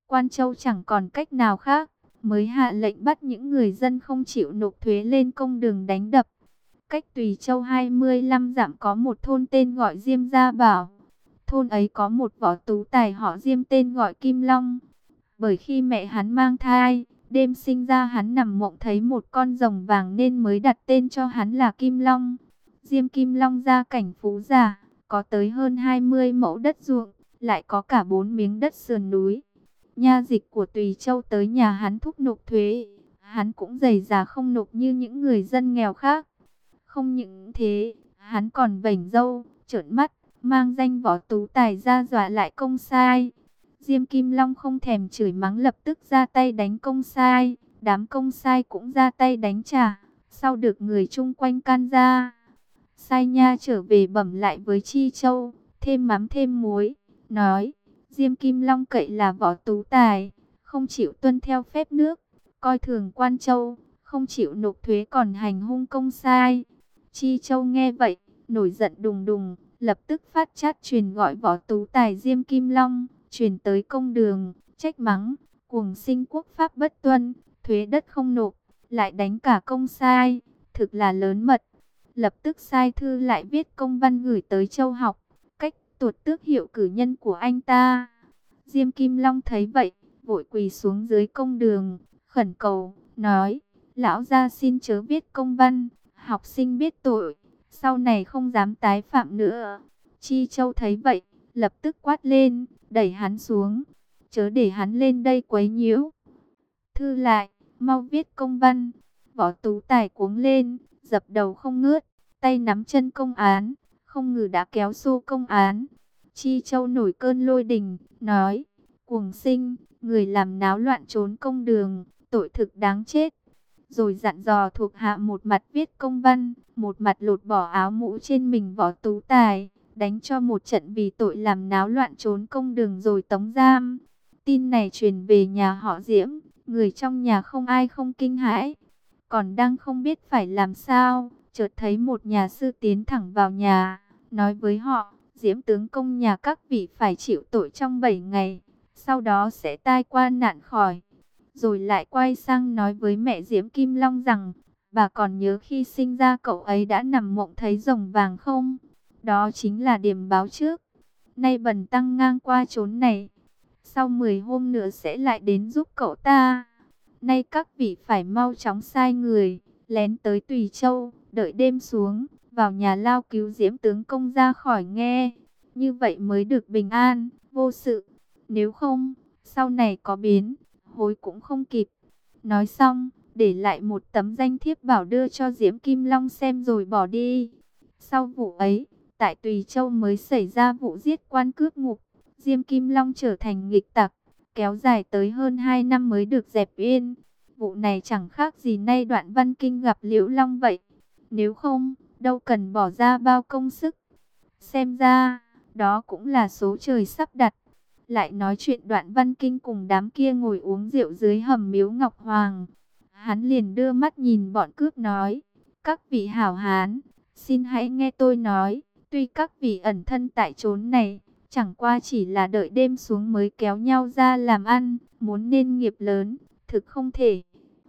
Quan Châu chẳng còn cách nào khác, mới hạ lệnh bắt những người dân không chịu nộp thuế lên công đường đánh đập. Cách Tùy Châu 25 dặm có một thôn tên gọi Diêm Gia Bảo. Thôn ấy có một võ tú tài họ Diêm tên gọi Kim Long. Bởi khi mẹ hắn mang thai, đêm sinh ra hắn nằm mộng thấy một con rồng vàng nên mới đặt tên cho hắn là Kim Long. Diêm Kim Long gia cảnh phú giả, có tới hơn 20 mẫu đất ruộng, lại có cả 4 miếng đất sườn núi. Nha dịch của Tùy Châu tới nhà hắn thúc nộp thuế, hắn cũng dày dà không nộp như những người dân nghèo khác. Không những thế, hắn còn vểnh râu, trợn mắt, mang danh võ tú tài ra dọa lại công sai. Diêm Kim Long không thèm chửi mắng lập tức ra tay đánh công sai, đám công sai cũng ra tay đánh trả, sau được người chung quanh can ra. Sai nha trở về bẩm lại với Chi Châu, thêm mắm thêm muối, nói, Diêm Kim Long cậy là võ tú tài, không chịu tuân theo phép nước, coi thường Quan Châu, không chịu nộp thuế còn hành hung công sai. Chi Châu nghe vậy, nổi giận đùng đùng, lập tức phát chát truyền gọi võ tú tài Diêm Kim Long, truyền tới công đường, trách mắng, cuồng sinh quốc pháp bất tuân, thuế đất không nộp, lại đánh cả công sai, thực là lớn mật. Lập tức sai thư lại viết công văn gửi tới Châu Học, cách tuột tước hiệu cử nhân của anh ta. Diêm Kim Long thấy vậy, vội quỳ xuống dưới công đường, khẩn cầu, nói, lão gia xin chớ viết công văn, học sinh biết tội, sau này không dám tái phạm nữa. Chi Châu thấy vậy, lập tức quát lên, đẩy hắn xuống, chớ để hắn lên đây quấy nhiễu. Thư lại, mau viết công văn. Võ tú tài cuống lên, dập đầu không ngớt, tay nắm chân công án, không ngờ đã kéo xô công án. Chi Châu nổi cơn lôi đình, nói, cuồng sinh, người làm náo loạn trốn công đường, tội thực đáng chết. Rồi dặn dò thuộc hạ một mặt viết công văn, một mặt lột bỏ áo mũ trên mình võ tú tài, đánh cho một trận vì tội làm náo loạn trốn công đường rồi tống giam. Tin này truyền về nhà họ Diễm, người trong nhà không ai không kinh hãi. Còn đang không biết phải làm sao, chợt thấy một nhà sư tiến thẳng vào nhà, nói với họ, Diễm tướng công nhà các vị phải chịu tội trong 7 ngày, sau đó sẽ tai qua nạn khỏi. Rồi lại quay sang nói với mẹ Diễm Kim Long rằng, bà còn nhớ khi sinh ra cậu ấy đã nằm mộng thấy rồng vàng không? Đó chính là điểm báo trước. Nay bần tăng ngang qua chốn này, sau 10 hôm nữa sẽ lại đến giúp cậu ta. Nay các vị phải mau chóng sai người, lén tới Tùy Châu, đợi đêm xuống, vào nhà lao cứu Diễm tướng công ra khỏi nghe. Như vậy mới được bình an, vô sự. Nếu không, sau này có biến, hối cũng không kịp. Nói xong, để lại một tấm danh thiếp bảo đưa cho Diễm Kim Long xem rồi bỏ đi. Sau vụ ấy, tại Tùy Châu mới xảy ra vụ giết quan cướp ngục. Diêm Kim Long trở thành nghịch tặc, kéo dài tới hơn 2 năm mới được dẹp yên. Vụ này chẳng khác gì nay Đoạn Văn Kinh gặp Liễu Long vậy. Nếu không, đâu cần bỏ ra bao công sức. Xem ra, đó cũng là số trời sắp đặt. Lại nói chuyện Đoạn Văn Kinh cùng đám kia ngồi uống rượu dưới hầm miếu Ngọc Hoàng. Hắn liền đưa mắt nhìn bọn cướp nói, các vị hảo hán, xin hãy nghe tôi nói, tuy các vị ẩn thân tại chốn này, chẳng qua chỉ là đợi đêm xuống mới kéo nhau ra làm ăn, muốn nên nghiệp lớn, thực không thể.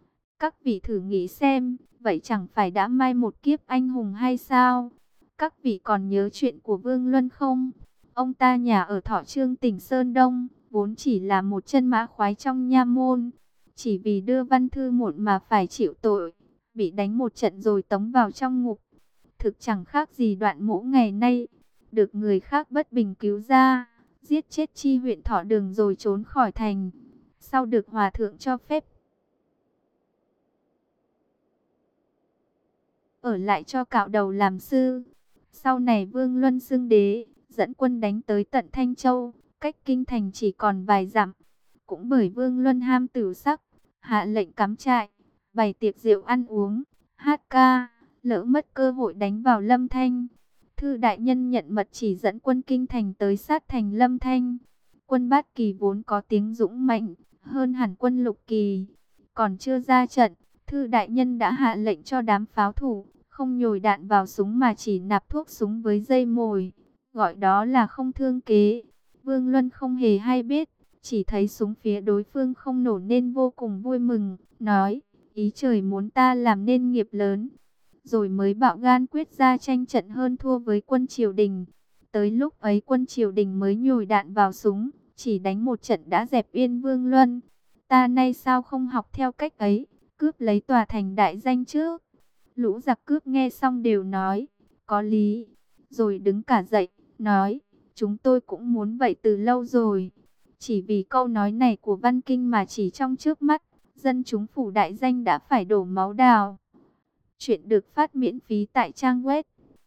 Các vị thử nghĩ xem, vậy chẳng phải đã mai một kiếp anh hùng hay sao? Các vị còn nhớ chuyện của Vương Luân không? Ông ta nhà ở Thọ Trương tỉnh Sơn Đông, vốn chỉ là một chân mã khoái trong nha môn. Chỉ vì đưa văn thư muộn mà phải chịu tội, bị đánh một trận rồi tống vào trong ngục. Thực chẳng khác gì Đoạn Mỗ ngày nay, được người khác bất bình cứu ra, giết chết chi huyện Thọ Đường rồi trốn khỏi thành. Sau được hòa thượng cho phép ở lại cho cạo đầu làm sư. Sau này Vương Luân xưng đế, dẫn quân đánh tới tận Thanh Châu, cách kinh thành chỉ còn vài dặm. Cũng bởi Vương Luân ham tửu sắc, hạ lệnh cắm trại, bày tiệc rượu ăn uống, hát ca, lỡ mất cơ hội đánh vào Lâm Thanh. Thư đại nhân nhận mật chỉ dẫn quân kinh thành tới sát thành Lâm Thanh. Quân Bát Kỳ vốn có tiếng dũng mạnh, hơn hẳn quân Lục Kỳ. Còn chưa ra trận, Thư đại nhân đã hạ lệnh cho đám pháo thủ, không nhồi đạn vào súng mà chỉ nạp thuốc súng với dây mồi, gọi đó là không thương kế. Vương Luân không hề hay biết, chỉ thấy súng phía đối phương không nổ nên vô cùng vui mừng, nói, ý trời muốn ta làm nên nghiệp lớn. Rồi mới bạo gan quyết ra tranh trận hơn thua với quân triều đình. Tới lúc ấy quân triều đình mới nhồi đạn vào súng, chỉ đánh một trận đã dẹp Yên Vương Luân. Ta nay sao không học theo cách ấy, cướp lấy tòa thành đại danh trước. Lũ giặc cướp nghe xong đều nói, có lý. Rồi đứng cả dậy, nói, chúng tôi cũng muốn vậy từ lâu rồi. Chỉ vì câu nói này của Văn Kinh mà chỉ trong trước mắt, dân chúng phủ đại danh đã phải đổ máu đào. Chuyện được phát miễn phí tại trang web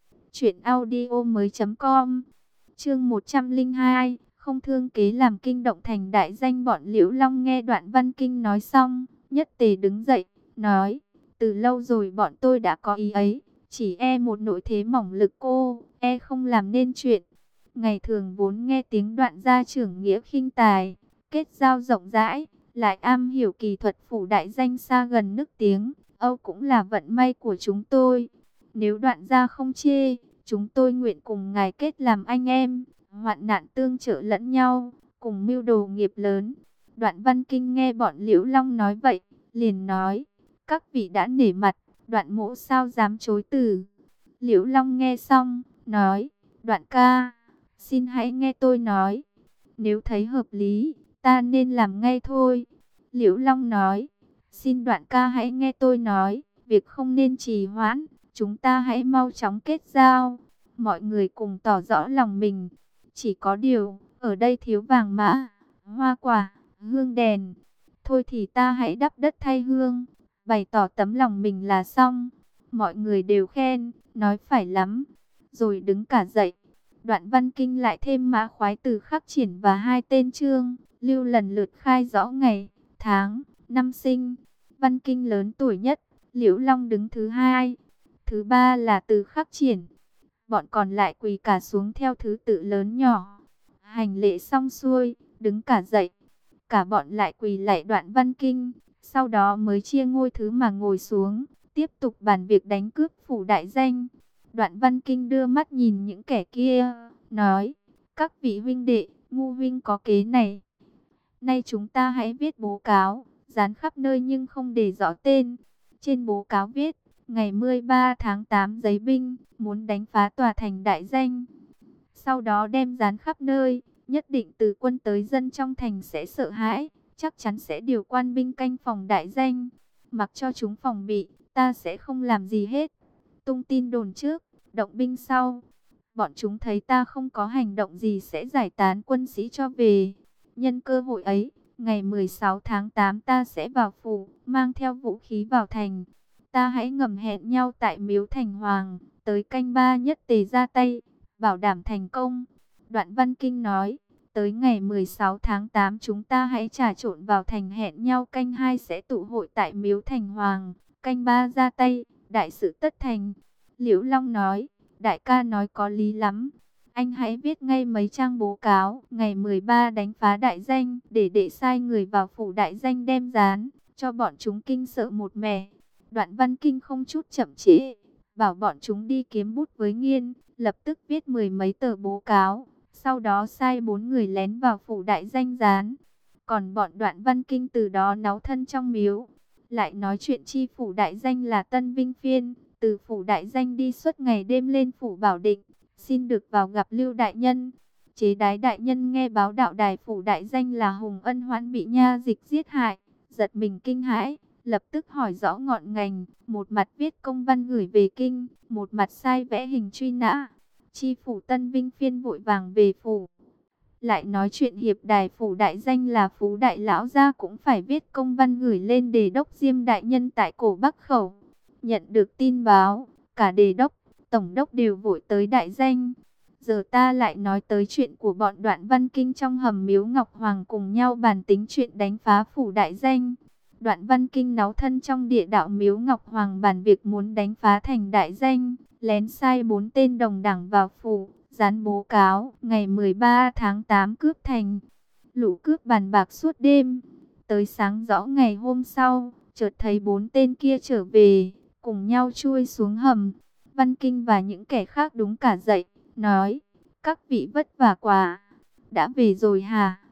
truyệnaudiomoi.com. Chương 102, không thương kế làm kinh động thành đại danh. Bọn Liễu Long nghe đoạn Văn Kinh nói xong, nhất tề đứng dậy, nói, từ lâu rồi bọn tôi đã có ý ấy, chỉ e một nội thế mỏng lực cô, e không làm nên chuyện. Ngày thường vốn nghe tiếng đoạn gia trưởng nghĩa khinh tài, kết giao rộng rãi, lại am hiểu kỳ thuật phủ đại danh xa gần nức tiếng, Âu cũng là vận may của chúng tôi. Nếu đoạn gia không chê, chúng tôi nguyện cùng ngài kết làm anh em, hoạn nạn tương trợ lẫn nhau, cùng mưu đồ nghiệp lớn. Đoạn Văn Kinh nghe bọn Liễu Long nói vậy, liền nói, các vị đã nể mặt, Đoạn mỗ sao dám chối từ. Liễu Long nghe xong, nói, Đoạn ca, xin hãy nghe tôi nói, nếu thấy hợp lý, ta nên làm ngay thôi. Liễu Long nói, xin Đoạn ca hãy nghe tôi nói, việc không nên trì hoãn, chúng ta hãy mau chóng kết giao. Mọi người cùng tỏ rõ lòng mình, chỉ có điều, ở đây thiếu vàng mã, hoa quả, hương đèn. Thôi thì ta hãy đắp đất thay hương, bày tỏ tấm lòng mình là xong. Mọi người đều khen, nói phải lắm, rồi đứng cả dậy. Đoạn Văn Kinh lại thêm mã khoái từ khắc triển và hai tên Trương, Lưu lần lượt khai rõ ngày, tháng, năm sinh. Văn Kinh lớn tuổi nhất, Liễu Long đứng thứ hai, thứ ba là từ khắc triển. Bọn còn lại quỳ cả xuống theo thứ tự lớn nhỏ. Hành lễ xong xuôi, đứng cả dậy. Cả bọn lại quỳ lạy Đoạn Văn Kinh, sau đó mới chia ngôi thứ mà ngồi xuống, tiếp tục bàn việc đánh cướp phủ đại danh. Đoạn Văn Kinh đưa mắt nhìn những kẻ kia, nói, các vị huynh đệ, ngu huynh có kế này. Nay chúng ta hãy viết bố cáo, dán khắp nơi nhưng không để rõ tên. Trên bố cáo viết, ngày 13 tháng 8 giấy binh, muốn đánh phá tòa thành đại danh. Sau đó đem dán khắp nơi, nhất định từ quân tới dân trong thành sẽ sợ hãi, chắc chắn sẽ điều quan binh canh phòng đại danh. Mặc cho chúng phòng bị, ta sẽ không làm gì hết. Tung tin đồn trước, động binh sau. Bọn chúng thấy ta không có hành động gì sẽ giải tán quân sĩ cho về. Nhân cơ hội ấy, ngày 16 tháng 8 ta sẽ vào phủ, mang theo vũ khí vào thành. Ta hãy ngầm hẹn nhau tại miếu thành hoàng, tới canh ba nhất tề ra tay, bảo đảm thành công. Đoạn Văn Kinh nói, tới ngày 16 tháng 8 chúng ta hãy trà trộn vào thành, hẹn nhau canh hai sẽ tụ hội tại miếu thành hoàng, canh ba ra tay, đại sự tất thành. Liễu Long nói, đại ca nói có lý lắm. Anh hãy viết ngay mấy trang bố cáo, ngày 13 đánh phá đại danh, để đệ sai người vào phủ đại danh đem dán, cho bọn chúng kinh sợ một mẻ. Đoạn Văn Kinh không chút chậm trễ, bảo bọn chúng đi kiếm bút với nghiên, lập tức viết 10 mấy tờ bố cáo, sau đó sai 4 người lén vào phủ đại danh dán. Còn bọn Đoạn Văn Kinh từ đó náu thân trong miếu, lại nói chuyện chi phủ đại danh là Tân Vinh Phiên, từ phủ đại danh đi suốt ngày đêm lên phủ Bảo Định, xin được vào gặp Lưu đại nhân. Chế Đái đại nhân nghe báo đạo đài phủ đại danh là Hùng Ân Hoãn bị nha dịch giết hại, giật mình kinh hãi, lập tức hỏi rõ ngọn ngành, một mặt viết công văn gửi về kinh, một mặt sai vẽ hình truy nã. Chi phủ Tân Vinh Phiên vội vàng về phủ, lại nói chuyện hiệp đài phủ đại danh là Phú đại lão gia cũng phải viết công văn gửi lên đề đốc Diêm đại nhân tại cổ Bắc khẩu. Nhận được tin báo, cả đề đốc, tổng đốc đều vội tới đại danh. Giờ ta lại nói tới chuyện của bọn Đoạn Văn Kinh trong hầm miếu Ngọc Hoàng cùng nhau bàn tính chuyện đánh phá phủ đại danh. Đoạn Văn Kinh náu thân trong địa đạo miếu Ngọc Hoàng bàn việc muốn đánh phá thành đại danh, lén sai 4 tên đồng đảng vào phủ, dán bố cáo, ngày 13 tháng 8 cướp thành. Lũ cướp bàn bạc suốt đêm, tới sáng rõ ngày hôm sau, chợt thấy 4 tên kia trở về, cùng nhau chui xuống hầm. Văn Kinh và những kẻ khác đúng cả dậy, nói, các vị vất vả quá, đã về rồi hả?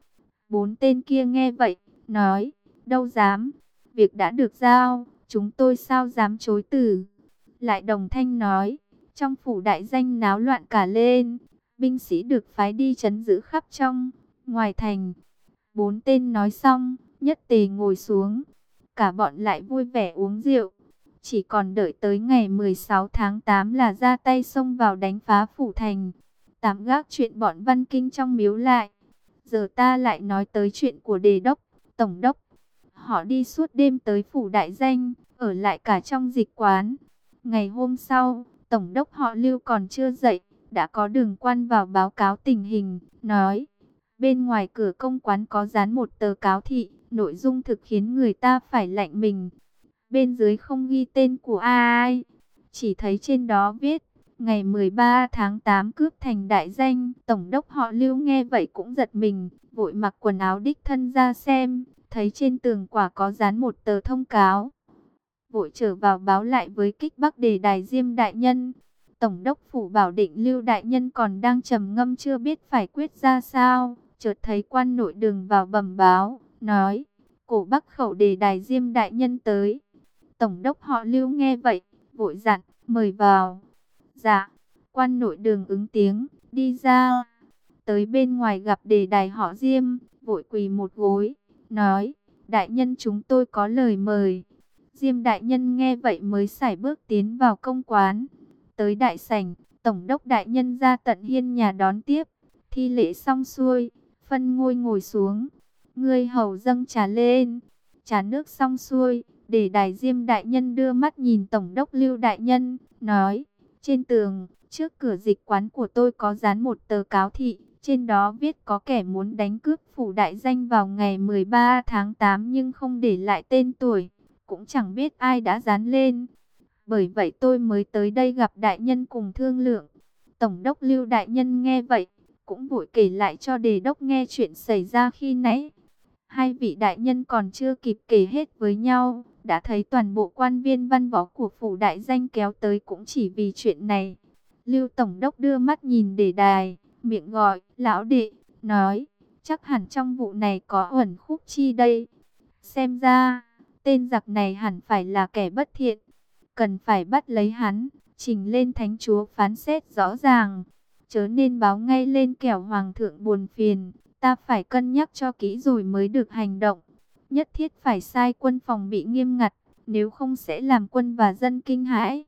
Bốn tên kia nghe vậy, nói, đâu dám, việc đã được giao, chúng tôi sao dám chối từ. Lại đồng thanh nói, trong phủ đại danh náo loạn cả lên, binh sĩ được phái đi trấn giữ khắp trong, ngoài thành. Bốn tên nói xong, nhất tề ngồi xuống, cả bọn lại vui vẻ uống rượu. Chỉ còn đợi tới ngày 16 tháng 8 là ra tay xông vào đánh phá phủ thành. Tạm gác chuyện bọn Văn Kinh trong miếu lại. Giờ ta lại nói tới chuyện của đề đốc, tổng đốc. Họ đi suốt đêm tới phủ đại danh, ở lại cả trong dịch quán. Ngày hôm sau, tổng đốc họ Lưu còn chưa dậy, đã có đường quan vào báo cáo tình hình, nói. Bên ngoài cửa công quán có dán một tờ cáo thị, nội dung thực khiến người ta phải lạnh mình. Bên dưới không ghi tên của ai, chỉ thấy trên đó viết, ngày 13 tháng 8 cướp thành đại danh. Tổng đốc họ Lưu nghe vậy cũng giật mình, vội mặc quần áo đích thân ra xem, thấy trên tường quả có dán một tờ thông cáo. Vội trở vào báo lại với Kích Bắc Đề Đài Diêm đại nhân. Tổng đốc phủ bảo định Lưu đại nhân còn đang trầm ngâm chưa biết phải quyết ra sao, chợt thấy quan nội đường vào bẩm báo, nói, cổ Bắc khẩu Đề Đài Diêm đại nhân tới. Tổng đốc họ Lưu nghe vậy, vội dặn, mời vào. Dạ, quan nội đường ứng tiếng, đi ra. Tới bên ngoài gặp Đề Đài họ Diêm, vội quỳ một gối, nói, đại nhân chúng tôi có lời mời. Diêm đại nhân nghe vậy mới sải bước tiến vào công quán. Tới đại sảnh, tổng đốc đại nhân ra tận hiên nhà đón tiếp. Thi lễ xong xuôi, phân ngôi ngồi xuống. Ngươi hầu dâng trà lên. Trà nước xong xuôi, Đề Đài Diêm đại nhân đưa mắt nhìn tổng đốc Lưu đại nhân, nói, trên tường, trước cửa dịch quán của tôi có dán một tờ cáo thị. Trên đó viết có kẻ muốn đánh cướp phủ đại danh vào ngày 13 tháng 8 nhưng không để lại tên tuổi. Cũng chẳng biết ai đã dán lên. Bởi vậy tôi mới tới đây gặp đại nhân cùng thương lượng. Tổng đốc Lưu đại nhân nghe vậy, cũng vội kể lại cho đề đốc nghe chuyện xảy ra khi nãy. Hai vị đại nhân còn chưa kịp kể hết với nhau, đã thấy toàn bộ quan viên văn võ của phủ đại danh kéo tới cũng chỉ vì chuyện này. Lưu tổng đốc đưa mắt nhìn Đề Đài, miệng gọi, lão đệ, nói, chắc hẳn trong vụ này có uẩn khúc chi đây. Xem ra, tên giặc này hẳn phải là kẻ bất thiện, cần phải bắt lấy hắn, trình lên thánh chúa phán xét rõ ràng, chớ nên báo ngay lên kẻo hoàng thượng buồn phiền. Ta phải cân nhắc cho kỹ rồi mới được hành động. Nhất thiết phải sai quân phòng bị nghiêm ngặt, nếu không sẽ làm quân và dân kinh hãi.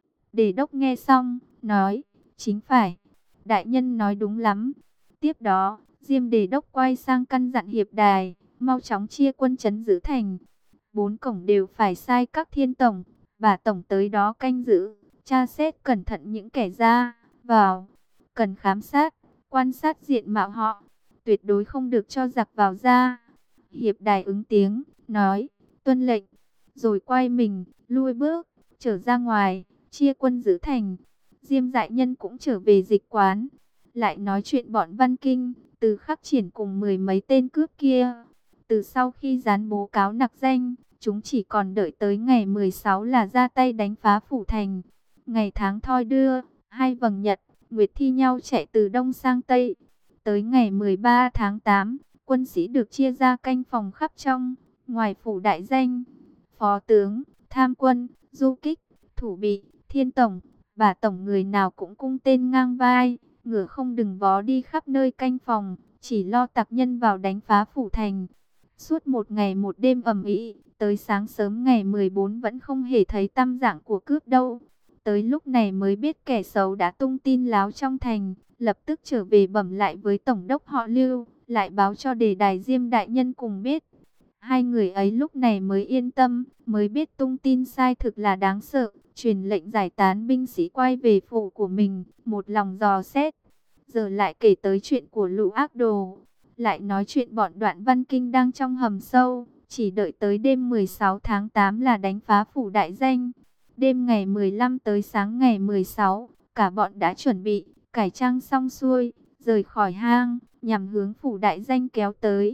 Đề đốc nghe xong, nói, chính phải, đại nhân nói đúng lắm. Tiếp đó, Diêm đề đốc quay sang căn dặn Hiệp Đài, mau chóng chia quân trấn giữ thành. 4 cổng đều phải sai các thiên tổng, và tổng tới đó canh giữ, tra xét cẩn thận những kẻ ra vào, cần khám sát, quan sát diện mạo họ, tuyệt đối không được cho giặc vào ra. Hiệp Đài ứng tiếng, nói, tuân lệnh, rồi quay mình, lui bước, trở ra ngoài, chia quân giữ thành. Diêm đại nhân cũng trở về dịch quán, lại nói chuyện bọn Văn Kinh, từ Khắc Triển cùng 10 mấy tên cướp kia. Từ sau khi dán bố cáo nặc danh, chúng chỉ còn đợi tới ngày 16 là ra tay đánh phá phủ thành. Ngày tháng thoi đưa, hai vầng nhật, nguyệt thi nhau chạy từ đông sang tây. Tới ngày 13 tháng 8, quân sĩ được chia ra canh phòng khắp trong, ngoài phủ đại danh. Phó tướng, tham quân, du kích, thủ bị, thiên tổng, bà tổng người nào cũng cung tên ngang vai, ngựa không đừng vó đi khắp nơi canh phòng, chỉ lo tặc nhân vào đánh phá phủ thành. Suốt một ngày một đêm ầm ĩ, tới sáng sớm ngày 14 vẫn không hề thấy tăm dạng của cướp đâu. Tới lúc này mới biết kẻ xấu đã tung tin láo trong thành, lập tức trở về bẩm lại với tổng đốc họ Lưu, lại báo cho Đề Đài Diêm đại nhân cùng biết. Hai người ấy lúc này mới yên tâm, mới biết tung tin sai thực là đáng sợ, truyền lệnh giải tán binh sĩ quay về phủ của mình, một lòng dò xét. Giờ lại kể tới chuyện của lũ ác đồ, lại nói chuyện bọn Đoạn Văn Kinh đang trong hầm sâu, chỉ đợi tới đêm 16 tháng 8 là đánh phá phủ đại danh. Đêm ngày 15 tới sáng ngày 16, cả bọn đã chuẩn bị, cải trang xong xuôi, rời khỏi hang, nhằm hướng phủ đại danh kéo tới.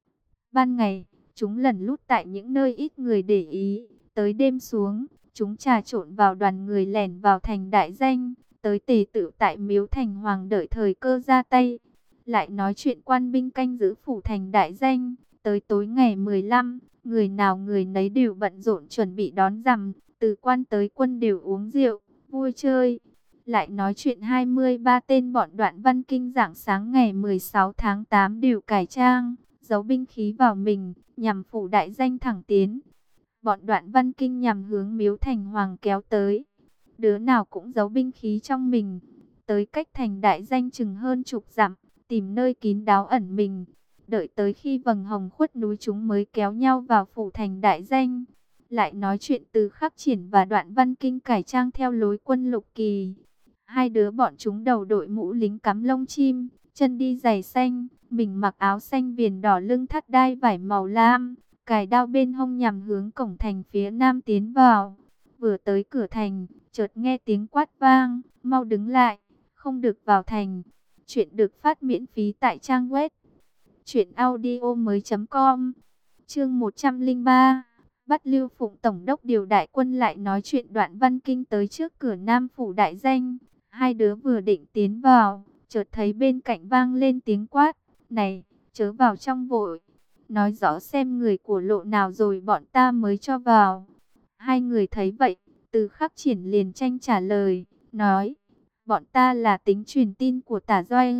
Ban ngày, chúng lẩn lút tại những nơi ít người để ý, tới đêm xuống, chúng trà trộn vào đoàn người lẻn vào thành đại danh, tới tề tự tại miếu thành hoàng đợi thời cơ ra tay. Lại nói chuyện quan binh canh giữ phủ thành đại danh. Tới tối ngày 15, người nào người nấy đều bận rộn chuẩn bị đón rằm. Từ quan tới quân đều uống rượu, vui chơi. Lại nói chuyện 23 tên bọn Đoạn Văn Kinh rạng sáng ngày 16 tháng 8 đều cải trang, giấu binh khí vào mình, nhằm phủ đại danh thẳng tiến. Bọn Đoạn Văn Kinh nhằm hướng miếu thành hoàng kéo tới. Đứa nào cũng giấu binh khí trong mình. Tới cách thành đại danh chừng hơn chục dặm, tìm nơi kín đáo ẩn mình. Đợi tới khi vầng hồng khuất núi chúng mới kéo nhau vào phủ thành đại danh. Lại nói chuyện Từ Khắc Triển và Đoạn Văn Kinh cải trang theo lối quân Lục Kỳ. Hai đứa bọn chúng đầu đội mũ lính cắm lông chim, chân đi giày xanh, mình mặc áo xanh viền đỏ, lưng thắt đai vải màu lam, cài đao bên hông nhằm hướng cổng thành phía nam tiến vào. Vừa tới cửa thành, chợt nghe tiếng quát vang, mau đứng lại, không được vào thành. Chuyện được phát miễn phí tại trang web truyệnaudiomoi.com. Chương 103. Bắt Lưu Phụng tổng đốc điều đại quân. Lại nói chuyện Đoạn Văn Kinh tới trước cửa Nam phủ đại danh. Hai đứa vừa định tiến vào, chợt thấy bên cạnh vang lên tiếng quát, "Này, chớ vào trong vội. Nói rõ xem người của lộ nào rồi bọn ta mới cho vào." Hai người thấy vậy, Từ Khắc Triển liền tranh trả lời, nói, "Bọn ta là tính truyền tin của Tả Doanh,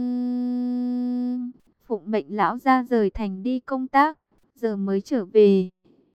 phụng mệnh lão ra rời thành đi công tác, giờ mới trở về.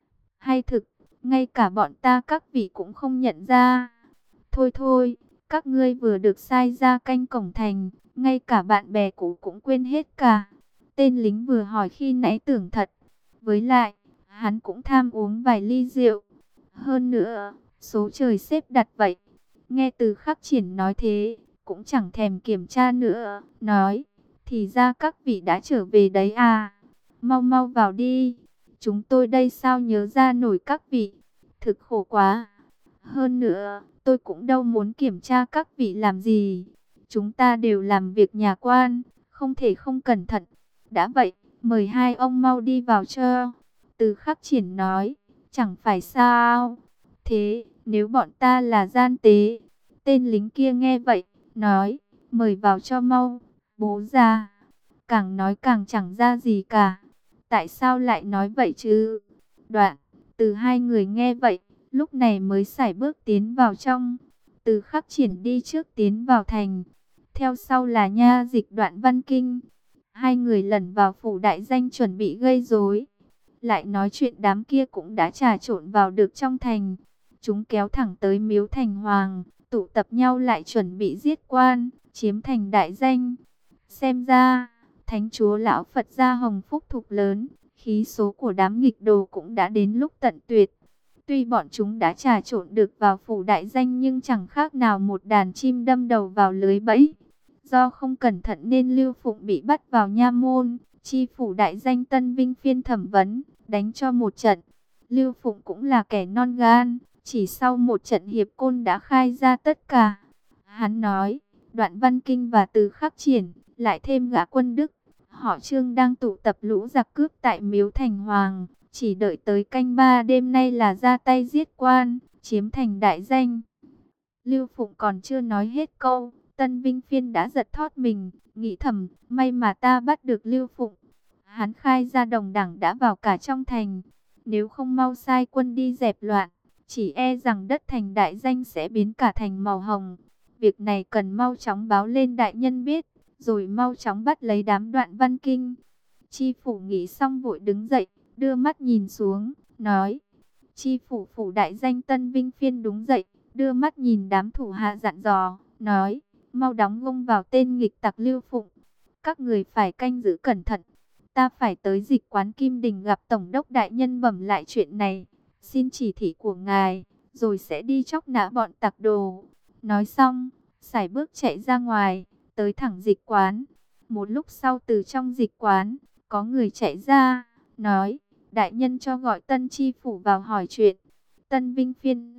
Hay thực, ngay cả bọn ta các vị cũng không nhận ra. Thôi thôi, các ngươi vừa được sai ra canh cổng thành, ngay cả bạn bè cũ cũng quên hết cả." Tên lính vừa hỏi khi nãy tưởng thật. Với lại, hắn cũng tham uống vài ly rượu. Hơn nữa, số trời xếp đặt vậy. Nghe Từ Khắc Triển nói thế, cũng chẳng thèm kiểm tra nữa, nói, "Thì ra các vị đã trở về đấy à? Mau mau vào đi. Chúng tôi đây sao nhớ ra nổi các vị. Thực khổ quá. Hơn nữa, tôi cũng đâu muốn kiểm tra các vị làm gì. Chúng ta đều làm việc nhà quan, không thể không cẩn thận. Đã vậy, mời hai ông mau đi vào cho." Từ Khắc Triển nói, "Chẳng phải sao. Thế, nếu bọn ta là gian tế?" Tên lính kia nghe vậy, nói, "Mời vào cho mau, bố già." Càng nói càng chẳng ra gì cả. Tại sao lại nói vậy chứ? Đoạn, Từ hai người nghe vậy, lúc này mới sải bước tiến vào trong. Từ Khắc Triển đi trước tiến vào thành, theo sau là nha dịch Đoạn Văn Kinh. Hai người lẩn vào phủ đại danh chuẩn bị gây rối. Lại nói chuyện đám kia cũng đã trà trộn vào được trong thành. Chúng kéo thẳng tới miếu thành hoàng, tụ tập nhau lại chuẩn bị giết quan, chiếm thành đại danh. Xem ra, Thánh chúa lão Phật gia hồng phúc thục lớn, khí số của đám nghịch đồ cũng đã đến lúc tận tuyệt. Tuy bọn chúng đã trà trộn được vào phủ đại danh nhưng chẳng khác nào một đàn chim đâm đầu vào lưới bẫy. Do không cẩn thận nên Lưu Phụng bị bắt vào nha môn, chi phủ đại danh Tân Vinh phiên thẩm vấn, đánh cho một trận. Lưu Phụng cũng là kẻ non gan, chỉ sau một trận hiệp côn đã khai ra tất cả. Hắn nói, Đoạn Văn Kinh và Từ Khắc Triển, lại thêm gã quân Đức, họ Trương đang tụ tập lũ giặc cướp tại miếu thành hoàng, chỉ đợi tới canh ba đêm nay là ra tay giết quan, chiếm thành đại danh. Lưu Phụng còn chưa nói hết câu, Tân Vinh Phiên đã giật thót mình, nghĩ thầm, may mà ta bắt được Lưu Phụng. Hắn khai ra đồng đảng đã vào cả trong thành, nếu không mau sai quân đi dẹp loạn, chỉ e rằng đất thành đại danh sẽ biến cả thành màu hồng. Việc này cần mau chóng báo lên đại nhân biết, rồi mau chóng bắt lấy đám Đoạn Văn Kinh. Chi phủ nghĩ xong vội đứng dậy, đưa mắt nhìn xuống, nói, chi phủ phủ đại danh Tân Vinh Phiên đúng dậy, đưa mắt nhìn đám thủ hạ dặn dò, nói, mau đóng gông vào tên nghịch tặc Lưu Phụng. Các người phải canh giữ cẩn thận. Ta phải tới Dịch quán Kim Đình gặp tổng đốc đại nhân bẩm lại chuyện này. Xin chỉ thị của ngài, rồi sẽ đi chóc nã bọn tặc đồ. Nói xong, sải bước chạy ra ngoài, tới thẳng Dịch quán. Một lúc sau từ trong Dịch quán, có người chạy ra, nói, đại nhân cho gọi Tân chi phủ vào hỏi chuyện. Tân Vinh Phiên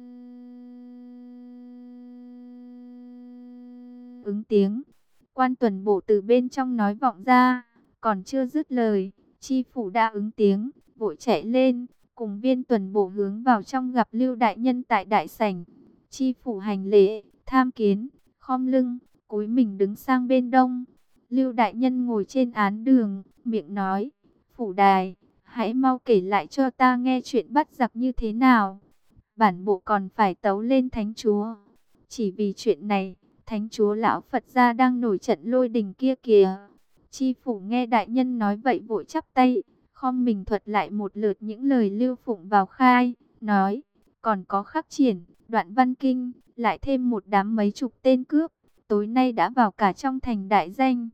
ứng tiếng. Quan tuần bổ từ bên trong nói vọng ra, còn chưa dứt lời, chi phủ đã ứng tiếng, vội chạy lên, cùng viên tuần bổ hướng vào trong gặp Lưu đại nhân tại đại sảnh. Chi phủ hành lễ, tham kiến, khom lưng, cúi mình đứng sang bên đông. Lưu đại nhân ngồi trên án đường, miệng nói, Phủ Đài, hãy mau kể lại cho ta nghe chuyện bắt giặc như thế nào. Bản bộ còn phải tấu lên thánh chúa. Chỉ vì chuyện này, thánh chúa lão Phật gia đang nổi trận lôi đình kia kìa. Chi phủ nghe đại nhân nói vậy vội chắp tay, khom mình thuật lại một lượt những lời Lưu Phụng vào khai, nói, còn có Khắc Triển, Đoạn Văn Kinh, lại thêm một đám mấy chục tên cướp, tối nay đã vào cả trong thành Đại Danh.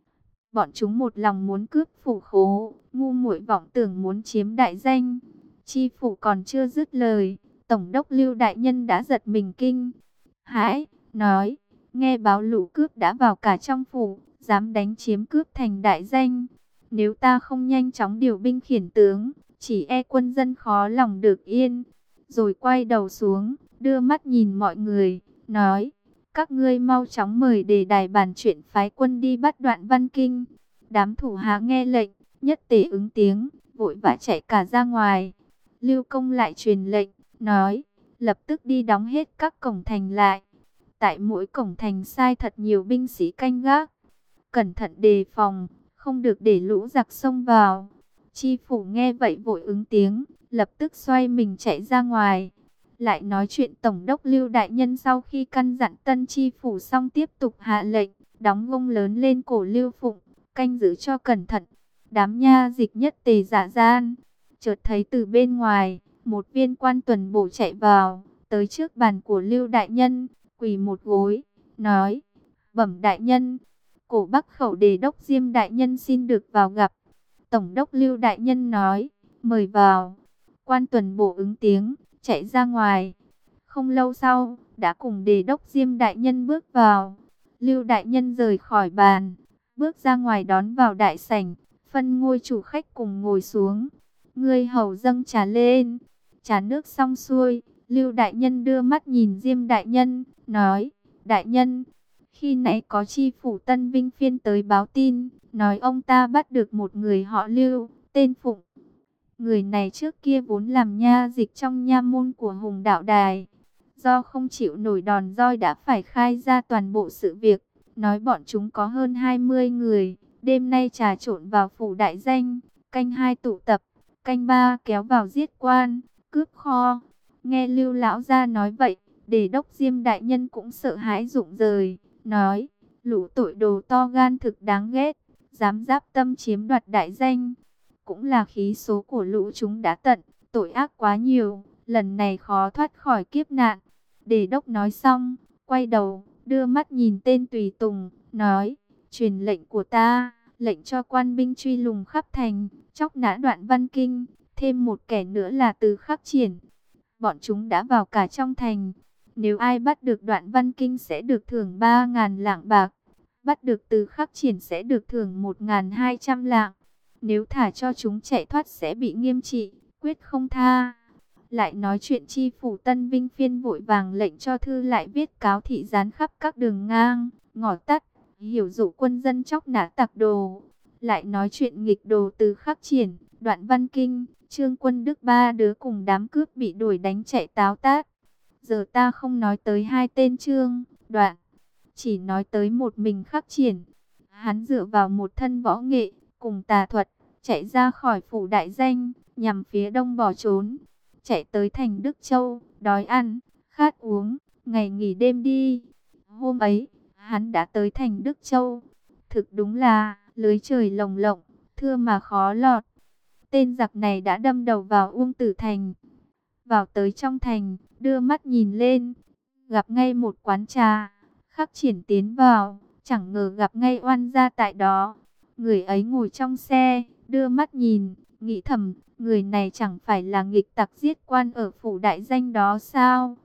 Bọn chúng một lòng muốn cướp phủ khố, ngu muội vọng tưởng muốn chiếm Đại Danh. Chi phủ còn chưa dứt lời, Tổng đốc Lưu đại nhân đã giật mình kinh hãi, nói, nghe báo lũ cướp đã vào cả trong phủ, dám đánh chiếm cướp thành Đại Danh. Nếu ta không nhanh chóng điều binh khiển tướng, chỉ e quân dân khó lòng được yên. Rồi quay đầu xuống, đưa mắt nhìn mọi người, nói, các ngươi mau chóng mời Đề Đài bàn chuyện phái quân đi bắt Đoạn Văn Kinh. Đám thủ hạ nghe lệnh, nhất tề ứng tiếng, vội vã chạy cả ra ngoài. Lưu Công lại truyền lệnh, nói, lập tức đi đóng hết các cổng thành lại. Tại mỗi cổng thành sai thật nhiều binh sĩ canh gác, cẩn thận đề phòng, không được để lũ giặc xông vào. Chi phủ nghe vậy vội ứng tiếng, lập tức xoay mình chạy ra ngoài. Lại nói chuyện Tổng đốc Lưu đại nhân sau khi căn dặn tân chi phủ xong tiếp tục hạ lệnh, đóng gông lớn lên cổ Lưu Phụng, canh giữ cho cẩn thận. Đám nha dịch nhất tề giả gian, chợt thấy từ bên ngoài, một viên quan tuần bổ chạy vào, tới trước bàn của Lưu đại nhân, quỳ một gối, nói, bẩm đại nhân, cổ Bắc khẩu đề đốc Diêm đại nhân xin được vào gặp. Tổng đốc Lưu đại nhân nói, mời vào. Quan tuần bổ ứng tiếng, chạy ra ngoài. Không lâu sau, đã cùng đề đốc Diêm đại nhân bước vào. Lưu đại nhân rời khỏi bàn, bước ra ngoài đón vào đại sảnh, phân ngôi chủ khách cùng ngồi xuống. Ngươi hầu dâng trà lên. Trà nước xong xuôi, Lưu đại nhân đưa mắt nhìn Diêm đại nhân, nói, đại nhân, khi nãy có chi phủ Tân Vinh Phiên tới báo tin, nói ông ta bắt được một người họ Lưu, tên Phụng. Người này trước kia vốn làm nha dịch trong nha môn của Hùng Đạo Đài. Do không chịu nổi đòn roi đã phải khai ra toàn bộ sự việc, nói bọn chúng có hơn 20 người, đêm nay trà trộn vào phủ Đại Danh, canh 2 tụ tập, canh 3 kéo vào giết quan, cướp kho. Nghe Lưu lão gia nói vậy, Đề đốc Diêm đại nhân cũng sợ hãi rụng rời, nói, lũ tội đồ to gan thực đáng ghét, dám giáp tâm chiếm đoạt Đại Danh. Cũng là khí số của lũ chúng đã tận, tội ác quá nhiều, lần này khó thoát khỏi kiếp nạn. Đề đốc nói xong, quay đầu, đưa mắt nhìn tên tùy tùng, nói, truyền lệnh của ta, lệnh cho quan binh truy lùng khắp thành, chóc nã Đoạn Văn Kinh, thêm một kẻ nữa là Từ Khắc Triển. Bọn chúng đã vào cả trong thành, nếu ai bắt được Đoạn Văn Kinh sẽ được thưởng 3.000 lạng bạc, bắt được Từ Khắc Triển sẽ được thưởng 1.200 lạng. Nếu thả cho chúng chạy thoát sẽ bị nghiêm trị, quyết không tha. Lại nói chuyện chi phủ Tân Vinh Phiên vội vàng lệnh cho thư lại viết cáo thị dán khắp các đường ngang, ngõ tắt, hiểu dụ quân dân chóc nã tặc đồ. Lại nói chuyện nghịch đồ Từ Khắc Triển, Đoạn Văn Kinh, Trương Quân Đức ba đứa cùng đám cướp bị đuổi đánh chạy táo tát. Giờ ta không nói tới hai tên Trương, Đoạn, chỉ nói tới một mình Khắc Triển. Hắn dựa vào một thân võ nghệ, cùng tà thuật, chạy ra khỏi phủ Đại Danh, nhằm phía đông bỏ trốn. Chạy tới thành Đức Châu, đói ăn, khát uống, ngày nghỉ đêm đi. Hôm ấy, hắn đã tới thành Đức Châu. Thực đúng là, lưới trời lồng lộng, thưa mà khó lọt. Tên giặc này đã đâm đầu vào Uông Tử Thành. Vào tới trong thành, đưa mắt nhìn lên, gặp ngay một quán trà. Khắc Triển tiến vào, chẳng ngờ gặp ngay oan gia tại đó. Người ấy ngồi trong xe, đưa mắt nhìn, nghĩ thầm, người này chẳng phải là nghịch tặc giết quan ở phủ Đại Danh đó sao?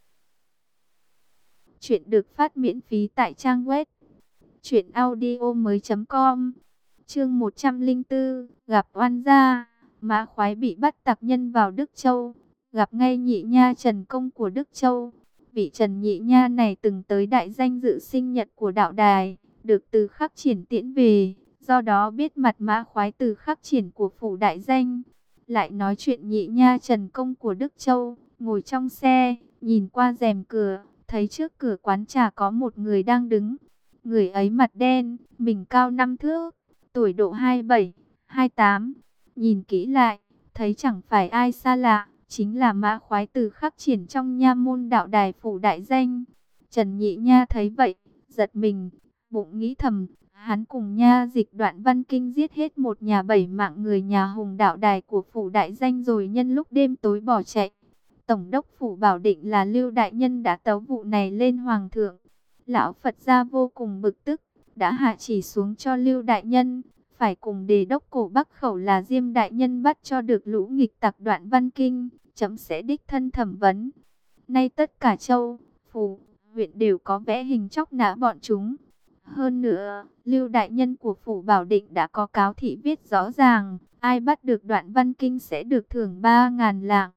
Chuyện được phát miễn phí tại trang web truyệnaudiomoi.com. Chương 104, gặp oan gia. Mã Khoái bị bắt tặc nhân vào Đức Châu, gặp ngay nhị nha Trần Công của Đức Châu. Vị Trần nhị nha này từng tới Đại Danh dự sinh nhật của Đạo Đài, được Từ Khắc Triển tiễn về, do đó biết mặt Mã Khoái Từ Khắc Triển của phủ Đại Danh. Lại nói chuyện nhị nha Trần Công của Đức Châu, ngồi trong xe, nhìn qua rèm cửa, thấy trước cửa quán trà có một người đang đứng. Người ấy mặt đen, mình cao 5 thước, tuổi độ 27, 28. Nhìn kỹ lại, thấy chẳng phải ai xa lạ, chính là Mã Khoái từ Khắc Triển trong nha môn đạo đài phủ đại danh. Trần Nhị Nha thấy vậy, giật mình, bụng nghĩ thầm, hắn cùng Nha Dịch Đoạn Văn Kinh giết hết một nhà 7 mạng người nhà Hùng đạo đài của phủ đại danh rồi nhân lúc đêm tối bỏ chạy. Tổng đốc phủ bảo định là Lưu đại nhân đã tấu vụ này lên hoàng thượng. Lão Phật gia vô cùng bực tức, đã hạ chỉ xuống cho Lưu đại nhân phải cùng đề đốc cổ Bắc khẩu là Diêm đại nhân bắt cho được lũ nghịch tặc Đoạn Văn Kinh, chấm sẽ đích thân thẩm vấn. Nay tất cả châu, phủ, huyện đều có vẽ hình chóc nã bọn chúng. Hơn nữa, Lưu đại nhân của phủ Bảo Định đã có cáo thị viết rõ ràng, ai bắt được Đoạn Văn Kinh sẽ được thưởng 3.000 lạng.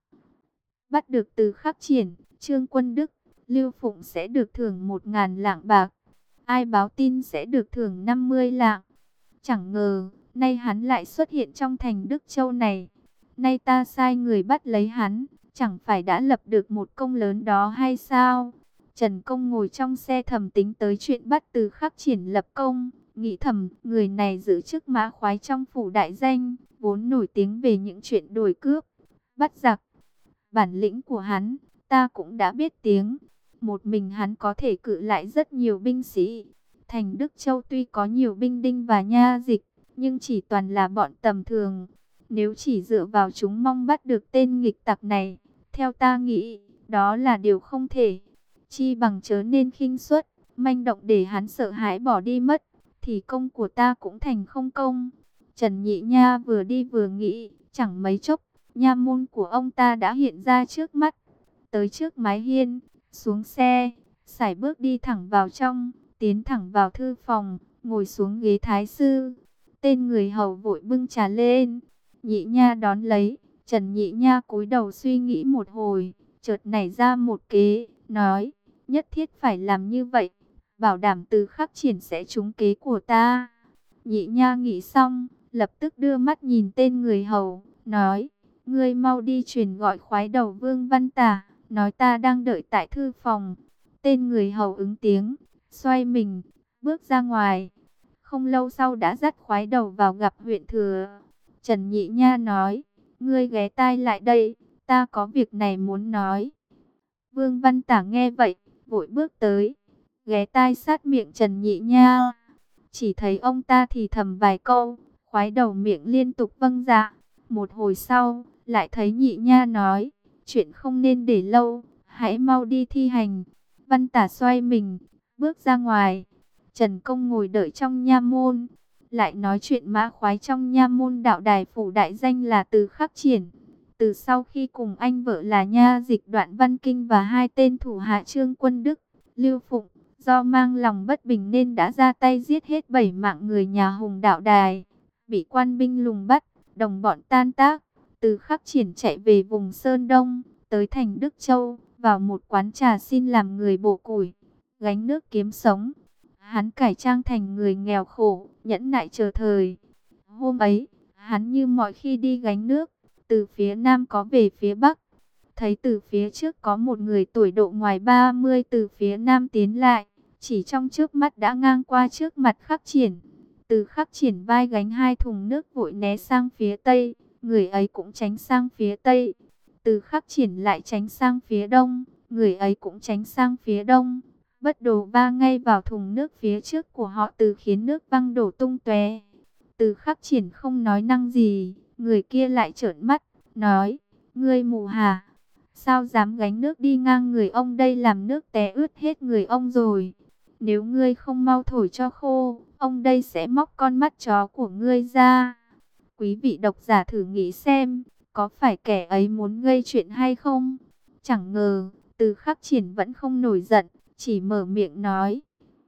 Bắt được từ Khắc Triển, Trương Quân Đức, Lưu Phụng sẽ được thưởng 1.000 lạng bạc. Ai báo tin sẽ được thưởng 50 lạng. Chẳng ngờ, nay hắn lại xuất hiện trong thành Đức Châu này. Nay ta sai người bắt lấy hắn, chẳng phải đã lập được một công lớn đó hay sao? Trần Công ngồi trong xe thầm tính tới chuyện bắt từ Khắc Triển lập công, nghĩ thầm, người này giữ chức Mã Khoái trong phủ đại danh, vốn nổi tiếng về những chuyện đồi cướp, bắt giặc. Bản lĩnh của hắn, ta cũng đã biết tiếng. Một mình hắn có thể cự lại rất nhiều binh sĩ. Thành Đức Châu tuy có nhiều binh đinh và nha dịch, nhưng chỉ toàn là bọn tầm thường. Nếu chỉ dựa vào chúng mong bắt được tên nghịch tặc này, theo ta nghĩ, đó là điều không thể. Chi bằng chớ nên khinh suất, manh động để hắn sợ hãi bỏ đi mất, thì công của ta cũng thành không công. Trần Nhị Nha vừa đi vừa nghĩ, chẳng mấy chốc, nha môn của ông ta đã hiện ra trước mắt. Tới trước mái hiên, xuống xe, sải bước đi thẳng vào trong, tiến thẳng vào thư phòng, ngồi xuống ghế thái sư. Tên người hầu vội bưng trà lên, Nhị Nha đón lấy. Trần Nhị Nha cúi đầu suy nghĩ một hồi, chợt nảy ra một kế, nói, nhất thiết phải làm như vậy, bảo đảm từ Khắc Triển sẽ trúng kế của ta. Nhị Nha nghĩ xong, lập tức đưa mắt nhìn tên người hầu, nói, ngươi mau đi truyền gọi khoái đầu Vương Văn Tả, nói ta đang đợi tại thư phòng. Tên người hầu ứng tiếng, xoay mình, bước ra ngoài. Không lâu sau đã dắt khoái đầu vào gặp huyện thừa. Trần Nhị Nha nói, ngươi ghé tai lại đây, ta có việc này muốn nói. Vương Văn Tả nghe vậy, vội bước tới, ghé tai sát miệng Trần Nhị Nha. Chỉ thấy ông ta thì thầm vài câu, khoái đầu miệng liên tục vâng dạ. Một hồi sau, lại thấy Nhị Nha nói, chuyện không nên để lâu, hãy mau đi thi hành. Văn Tả xoay mình, bước ra ngoài. Trần Công ngồi đợi trong nha môn, lại nói chuyện Mã Khoái trong nha môn đạo đài phủ đại danh là Từ Khắc Triển. Từ sau khi cùng anh vợ là Nha Dịch Đoạn Văn Kinh và hai tên thủ hạ Trương Quân Đức, Lưu Phụng, do mang lòng bất bình nên đã ra tay giết hết 7 mạng người nhà Hùng đạo đài, bị quan binh lùng bắt, đồng bọn tan tác. Từ Khắc Triển chạy về vùng Sơn Đông, tới thành Đức Châu, vào một quán trà xin làm người bổ củi, gánh nước kiếm sống. Hắn cải trang thành người nghèo khổ, nhẫn nại chờ thời. Hôm ấy, hắn như mọi khi đi gánh nước, từ phía Nam có về phía Bắc. Thấy từ phía trước có một người tuổi độ ngoài 30 từ phía Nam tiến lại, chỉ trong trước mắt đã ngang qua trước mặt Khắc Triển. Từ Khắc Triển vai gánh 2 thùng nước vội né sang phía Tây, người ấy cũng tránh sang phía Tây. Từ Khắc Triển lại tránh sang phía Đông, người ấy cũng tránh sang phía Đông. Bất đồ va ngay vào thùng nước phía trước của họ, từ khiến nước văng đổ tung tóe. Từ Khắc Triển không nói năng gì, người kia lại trợn mắt, nói, ngươi mù hả? Sao dám gánh nước đi ngang người ông, đây làm nước té ướt hết người ông rồi. Nếu ngươi không mau thổi cho khô, ông đây sẽ móc con mắt chó của ngươi ra. Quý vị độc giả thử nghĩ xem, có phải kẻ ấy muốn gây chuyện hay không? Chẳng ngờ, Từ Khắc Triển vẫn không nổi giận, chỉ mở miệng nói.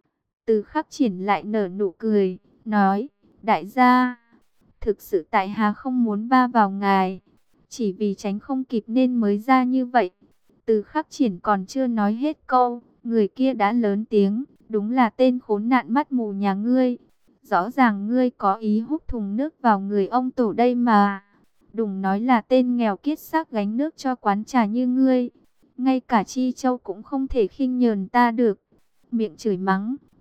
Từ Khắc Triển lại nở nụ cười, nói, đại gia, thực sự tại hạ không muốn va vào ngài, chỉ vì tránh không kịp nên mới ra như vậy. Từ Khắc Triển còn chưa nói hết câu, người kia đã lớn tiếng, đúng là tên khốn nạn mắt mù nhà ngươi. Rõ ràng ngươi có ý húc thùng nước vào người ông tổ đây mà. Đừng nói là tên nghèo kiết xác gánh nước cho quán trà như ngươi, ngay cả Chi Châu cũng không thể khinh nhờn ta được. Miệng chửi mắng,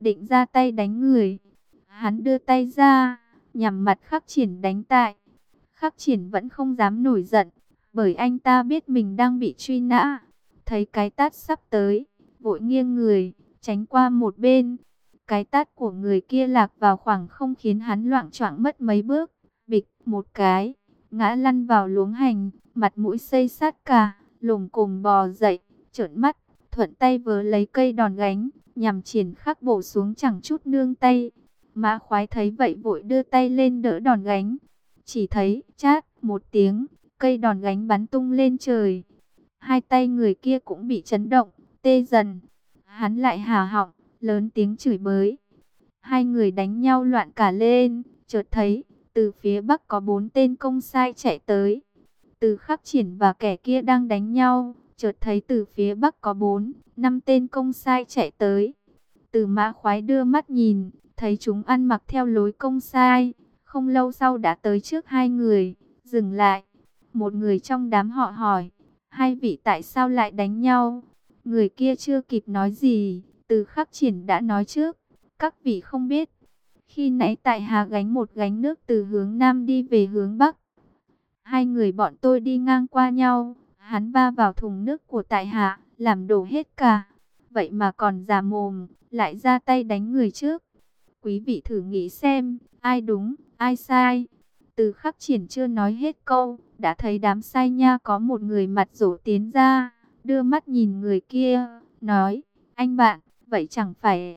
định ra tay đánh người. Hắn đưa tay ra, nhằm mặt Khắc Triển đánh tại. Khắc Triển vẫn không dám nổi giận, bởi anh ta biết mình đang bị truy nã. Thấy cái tát sắp tới, vội nghiêng người, tránh qua một bên. Cái tát của người kia lạc vào khoảng không khiến hắn loạng choạng mất mấy bước. Bịch một cái, ngã lăn vào luống hành, mặt mũi xây sát cả, lồm cồm bò dậy, trợn mắt, thuận tay vớ lấy cây đòn gánh, nhằm Triển Khắc bổ xuống chẳng chút nương tay. Mã Khoái thấy vậy vội đưa tay lên đỡ đòn gánh. Chỉ thấy, chát, một tiếng, cây đòn gánh bắn tung lên trời. Hai tay người kia cũng bị chấn động, tê dần. Hắn lại há họng, lớn tiếng chửi bới. Hai người đánh nhau loạn cả lên, chợt thấy, từ phía bắc có 4 tên công sai chạy tới. Từ Khắc Triển và kẻ kia đang đánh nhau, chợt thấy từ phía bắc có 4, 5 tên công sai chạy tới. Từ Mã Khoái đưa mắt nhìn, thấy chúng ăn mặc theo lối công sai. Không lâu sau đã tới trước hai người, dừng lại. Một người trong đám họ hỏi, hai vị tại sao lại đánh nhau? Người kia chưa kịp nói gì, từ Khắc Triển đã nói trước. Các vị không biết, khi nãy tại hạ gánh một gánh nước từ hướng Nam đi về hướng Bắc. Hai người bọn tôi đi ngang qua nhau, hắn va vào thùng nước của tại hạ, làm đổ hết cả. Vậy mà còn già mồm, lại ra tay đánh người trước. Quý vị thử nghĩ xem, ai đúng, ai sai. Từ Khắc Triển chưa nói hết câu, đã thấy đám sai nha có một người mặt rỗ tiến ra, đưa mắt nhìn người kia, nói, anh bạn, vậy chẳng phải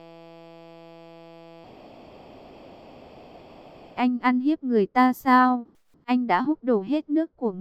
anh ăn hiếp người ta sao? Anh đã húc đổ hết nước của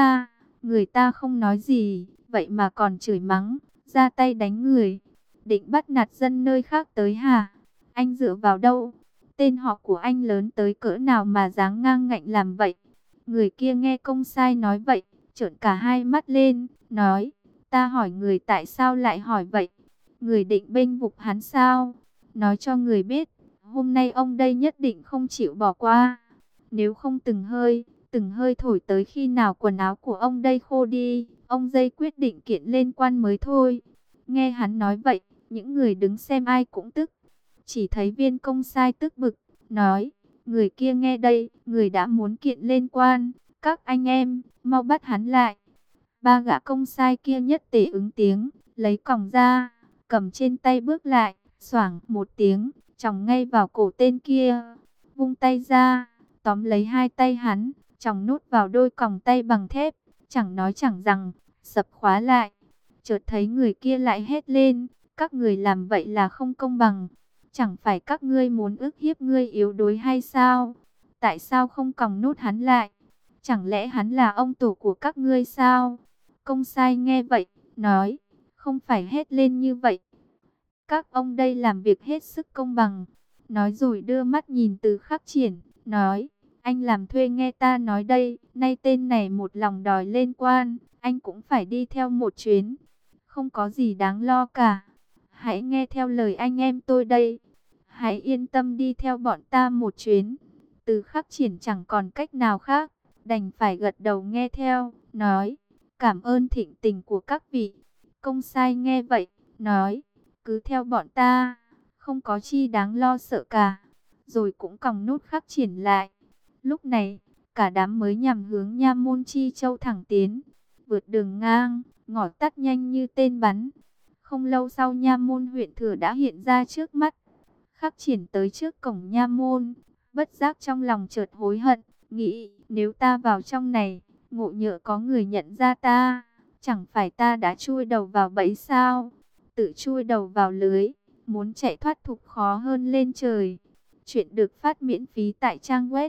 người ta không nói gì, vậy mà còn chửi mắng, ra tay đánh người. Định bắt nạt dân nơi khác tới hả? Anh dựa vào đâu? Tên họ của anh lớn tới cỡ nào mà dáng ngang ngạnh làm vậy? Người kia nghe công sai nói vậy, trợn cả hai mắt lên, nói, ta hỏi người tại sao lại hỏi vậy? Người định bênh vực hắn sao? Nói cho người biết, hôm nay ông đây nhất định không chịu bỏ qua. Nếu không từng hơi thổi tới khi nào quần áo của ông đây khô đi, ông dây quyết định kiện lên quan mới thôi. Nghe hắn nói vậy, những người đứng xem ai cũng tức. Chỉ thấy viên công sai tức bực, nói, người kia nghe đây, người đã muốn kiện lên quan, các anh em, mau bắt hắn lại. Ba gã công sai kia nhất tề ứng tiếng, lấy còng ra, cầm trên tay bước lại, xoảng một tiếng, chòng ngay vào cổ tên kia, vung tay ra, tóm lấy hai tay hắn, chòng nút vào đôi còng tay bằng thép, chẳng nói chẳng rằng, sập khóa lại. Chợt thấy người kia lại hét lên, các người làm vậy là không công bằng. Chẳng phải các ngươi muốn ức hiếp ngươi yếu đuối hay sao? Tại sao không còng nút hắn lại? Chẳng lẽ hắn là ông tổ của các ngươi sao? Công sai nghe vậy, nói, không phải hét lên như vậy. Các ông đây làm việc hết sức công bằng. Nói rồi đưa mắt nhìn từ Khắc Triển, nói, anh làm thuê nghe ta nói đây, nay tên này một lòng đòi lên quan, anh cũng phải đi theo một chuyến. Không có gì đáng lo cả. Hãy nghe theo lời anh em tôi đây. Hãy yên tâm đi theo bọn ta một chuyến. Từ Khắc Triển chẳng còn cách nào khác, đành phải gật đầu nghe theo, nói, cảm ơn thịnh tình của các vị. Công sai nghe vậy, nói, cứ theo bọn ta, không có chi đáng lo sợ cả. Rồi cũng còng nút Khắc Triển lại. Lúc này, cả đám mới nhằm hướng Nha Môn Chi Châu thẳng tiến, vượt đường ngang, ngỏ tắt nhanh như tên bắn. Không lâu sau Nha Môn huyện thừa đã hiện ra trước mắt. Khắc Triển tới trước cổng Nha Môn, bất giác trong lòng chợt hối hận, nghĩ nếu ta vào trong này, ngộ nhỡ có người nhận ra ta, chẳng phải ta đã chui đầu vào bẫy sao? Tự chui đầu vào lưới, muốn chạy thoát thục khó hơn lên trời. Chuyện được phát miễn phí tại trang web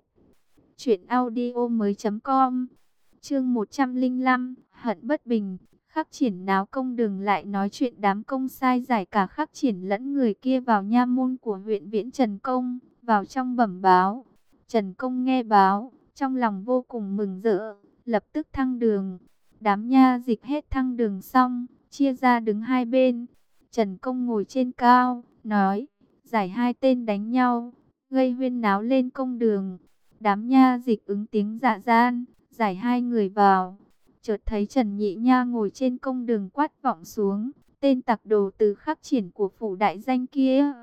truyệnaudiomoi.com. Chương 105, hận bất bình. Khắc Triển náo công đường lại nói chuyện đám công sai giải cả Khắc Triển lẫn người kia vào nha môn của huyện Viễn Trần Công, vào trong bẩm báo. Trần Công nghe báo, trong lòng vô cùng mừng rỡ, lập tức thăng đường. Đám nha dịch hết thăng đường xong, chia ra đứng hai bên. Trần Công ngồi trên cao, nói, giải hai tên đánh nhau, gây huyên náo lên công đường. Đám nha dịch ứng tiếng dạ gian, giải hai người vào. Chợt thấy Trần Nhị Nha ngồi trên công đường quát vọng xuống, tên tặc đồ từ Khắc Triển của phủ đại danh kia,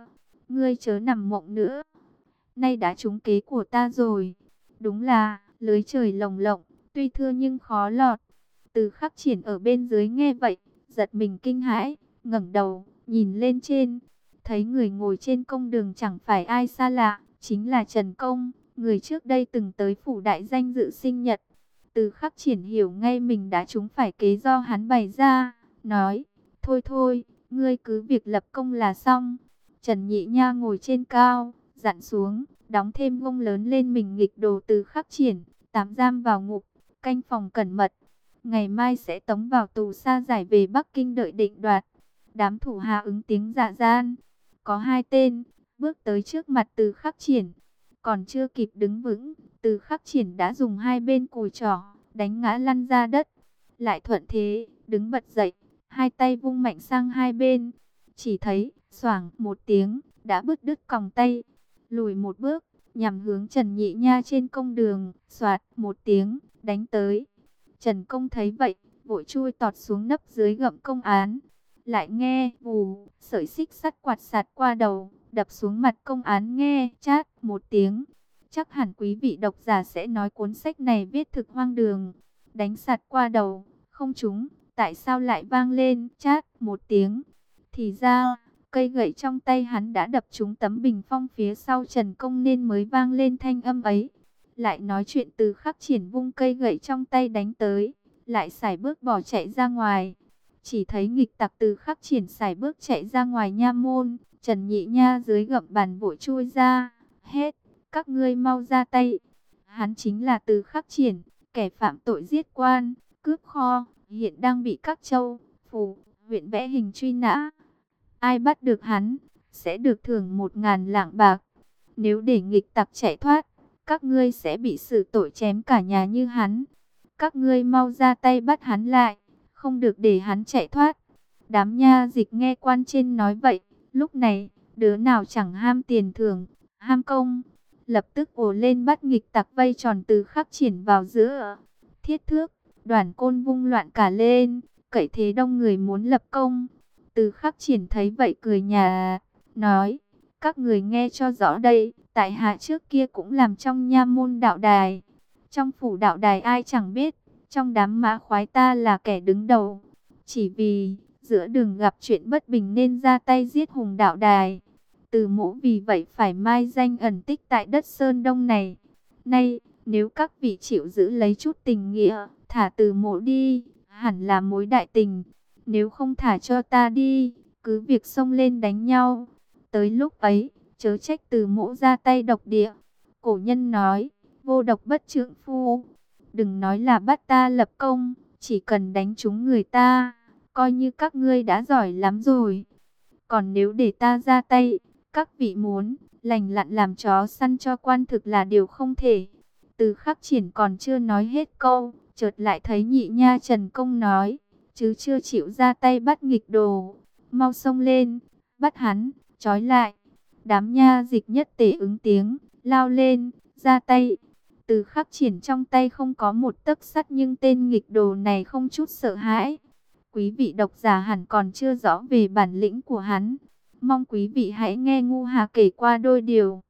ngươi chớ nằm mộng nữa. Nay đã trúng kế của ta rồi. Đúng là lưới trời lồng lộng, tuy thưa nhưng khó lọt. Từ Khắc Triển ở bên dưới nghe vậy, giật mình kinh hãi, ngẩng đầu, nhìn lên trên. Thấy người ngồi trên công đường chẳng phải ai xa lạ, chính là Trần Công, người trước đây từng tới phủ đại danh dự sinh nhật. Từ Khắc Triển hiểu ngay mình đã trúng phải kế do hắn bày ra, nói, thôi thôi, ngươi cứ việc lập công là xong. Trần Nhị Nha ngồi trên cao, dặn xuống, đóng thêm gông lớn lên mình nghịch đồ Từ Khắc Triển, tạm giam vào ngục, canh phòng cẩn mật. Ngày mai sẽ tống vào tù sa giải về Bắc Kinh đợi định đoạt. Đám thủ hạ ứng tiếng dạ gian. Có 2 tên, bước tới trước mặt Từ Khắc Triển. Còn chưa kịp đứng vững, Từ Khắc Triển đã dùng 2 bên cùi trỏ, đánh ngã lăn ra đất. Lại thuận thế, đứng bật dậy, 2 tay vung mạnh sang 2 bên. Chỉ thấy, xoảng một tiếng, đã bứt đứt còng tay. Lùi một bước, nhằm hướng Trần Nhị Nha trên công đường, xoạt một tiếng, đánh tới. Trần Công thấy vậy, vội chui tọt xuống nấp dưới gậm công án. Lại nghe vù, sợi xích sắt quạt sạt qua đầu, đập xuống mặt công án nghe chát một tiếng. Chắc hẳn quý vị độc giả sẽ nói cuốn sách này viết thực hoang đường. Đánh sạt qua đầu, không trúng, tại sao lại vang lên chát một tiếng? Thì ra, cây gậy trong tay hắn đã đập trúng tấm bình phong phía sau Trần Công nên mới vang lên thanh âm ấy. Lại nói chuyện Từ Khắc Triển vung cây gậy trong tay đánh tới, lại sải bước bỏ chạy ra ngoài. Chỉ thấy nghịch tặc Từ Khắc Triển sải bước chạy ra ngoài nha môn, Trần Nhị Nha dưới gậm bàn vội chui ra, hết, các ngươi mau ra tay. Hắn chính là Từ Khắc Triển, kẻ phạm tội giết quan, cướp kho, hiện đang bị các châu, phủ, huyện vẽ hình truy nã. Ai bắt được hắn, sẽ được thưởng 1.000 lạng bạc. Nếu để nghịch tặc chạy thoát, các ngươi sẽ bị xử tội chém cả nhà như hắn. Các ngươi mau ra tay bắt hắn lại, không được để hắn chạy thoát. Đám nha dịch nghe quan trên nói vậy, lúc này, đứa nào chẳng ham tiền thưởng, ham công, lập tức ồ lên bắt nghịch tặc vây tròn Từ Khắc Triển vào giữa. Thiết thước, đoàn côn vung loạn cả lên, cậy thế đông người muốn lập công. Từ Khắc Triển thấy vậy cười nhạt, nói, các người nghe cho rõ đây, tại hạ trước kia cũng làm trong nha môn đạo đài. Trong phủ đạo đài ai chẳng biết, trong đám mã khoái ta là kẻ đứng đầu. Chỉ vì, giữa đường gặp chuyện bất bình nên ra tay giết hùng đạo đài. Từ Mỗ vì vậy phải mai danh ẩn tích tại đất Sơn Đông này. Nay, nếu các vị chịu giữ lấy chút tình nghĩa, thả Từ Mỗ đi, hẳn là mối đại tình. Nếu không thả cho ta đi, cứ việc xông lên đánh nhau. Tới lúc ấy, chớ trách Từ Mỗ ra tay độc địa. Cổ nhân nói, vô độc bất trượng phu. Đừng nói là bắt ta lập công, chỉ cần đánh trúng người ta, coi như các ngươi đã giỏi lắm rồi. Còn nếu để ta ra tay, các vị muốn lành lặn làm chó săn cho quan thực là điều không thể. Từ Khắc Triển còn chưa nói hết câu, chợt lại thấy Nhị Nha Trần Công nói, chứ chưa chịu ra tay bắt nghịch đồ, mau xông lên, bắt hắn, trói lại. Đám nha dịch nhất tề ứng tiếng, lao lên, ra tay. Từ Khắc Triển trong tay không có một tấc sắt nhưng tên nghịch đồ này không chút sợ hãi. Quý vị độc giả hẳn còn chưa rõ về bản lĩnh của hắn. Mong quý vị hãy nghe Ngu Hà kể qua đôi điều.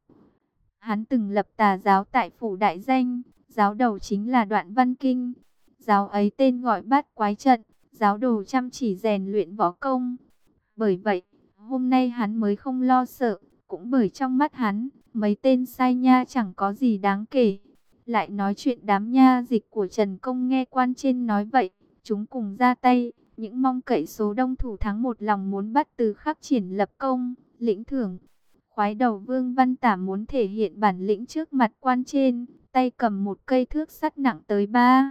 Hắn từng lập tà giáo tại phủ đại danh, giáo đầu chính là Đoạn Văn Kinh. Giáo ấy tên gọi Bát Quái Trận, giáo đồ chăm chỉ rèn luyện võ công. Bởi vậy, hôm nay hắn mới không lo sợ, cũng bởi trong mắt hắn, mấy tên sai nha chẳng có gì đáng kể. Lại nói chuyện đám nha dịch của Trần Công nghe quan trên nói vậy, chúng cùng ra tay, những mong cậy số đông thủ thắng một lòng muốn bắt Từ Khắc Triển lập công, lĩnh thưởng. Khoái đầu Vương Văn Tả muốn thể hiện bản lĩnh trước mặt quan trên, tay cầm một cây thước sắt nặng tới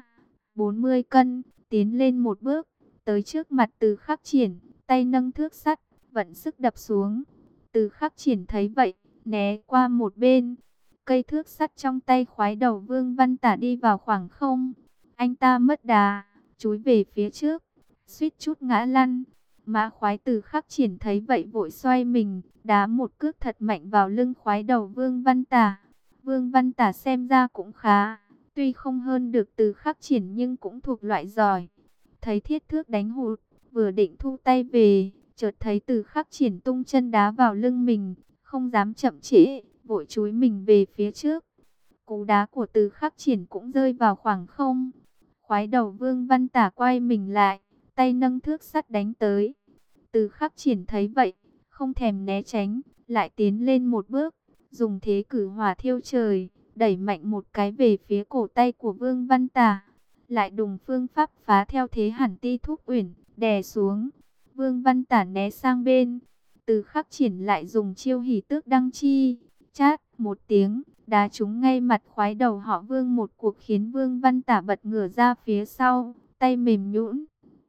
40 cân, tiến lên một bước, tới trước mặt Từ Khắc Triển, tay nâng thước sắt, vận sức đập xuống. Từ Khắc Triển thấy vậy, né qua một bên. Cây thước sắt trong tay khoái đầu Vương Văn Tả đi vào khoảng không. Anh ta mất đà, chúi về phía trước, suýt chút ngã lăn. Mã khoái Từ Khắc Triển thấy vậy vội xoay mình, đá một cước thật mạnh vào lưng khoái đầu Vương Văn Tả. Vương Văn Tả xem ra cũng khá, tuy không hơn được Từ Khắc Triển nhưng cũng thuộc loại giỏi. Thấy thiết thước đánh hụt, vừa định thu tay về, chợt thấy Từ Khắc Triển tung chân đá vào lưng mình, không dám chậm trễ, vội chúi mình về phía trước. Cú đá của Từ Khắc Triển cũng rơi vào khoảng không. Khoái đầu Vương Văn Tả quay mình lại, tay nâng thước sắt đánh tới. Từ Khắc Triển thấy vậy, không thèm né tránh, lại tiến lên một bước, dùng thế cử hỏa thiêu trời, đẩy mạnh một cái về phía cổ tay của Vương Văn Tả. Lại đùng phương pháp phá theo thế Hàn Ti Thúc Uyển, đè xuống. Vương Văn Tả né sang bên. Từ Khắc Triển lại dùng chiêu hỉ tước đăng chi, chát một tiếng, đá trúng ngay mặt khoái đầu họ Vương một cuộc, khiến Vương Văn Tả bật ngửa ra phía sau, tay mềm nhũn.